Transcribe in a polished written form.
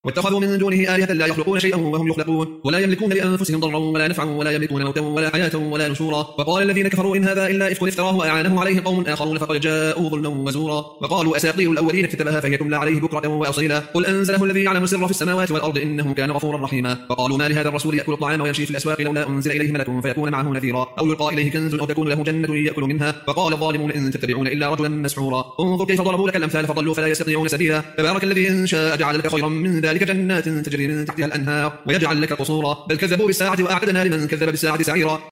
واتخذوا من دونه آلهة لا يخلقون شيئا وهم يخلقون ولا يملكون لأنفسهم ضرا ولا نفعا ولا يملكون موتا ولا حياة ولا نشورا. وقال الذين كفروا إن هذا إلا إفك افتراه وأعانه عليه قوم آخرون فقد جاءوا ظلما وزورا. وقالوا أساطير الأولين اكتتبها فهي تملى عليه بكرة وأصيلا قل أنزله الذي يعلم السر في السماوات والأرض إنه كان غفورا رحيما. وقالوا ما لهذا الرسول يأكل الطعام ويمشي في الأسواق لولا أنزل إليه ملك فيكون معه نذيرا أو يلقى إليه كنز أو تكون له جنة يأكل منها. وقال الظالمون إن تتبعون إلا رجلا مسحورا. انظر كيف ضربوا لك الأمثال فضلوا فلا يستطيعون سبيلا. تبارك الذي إن شاء جعل لك خيرا من ذلك جنات تجري من تحتها الأنهار ويجعل لك قصورا بل كذبوا بالساعة وأعتدنا لمن كذب بالساعة سعيرا.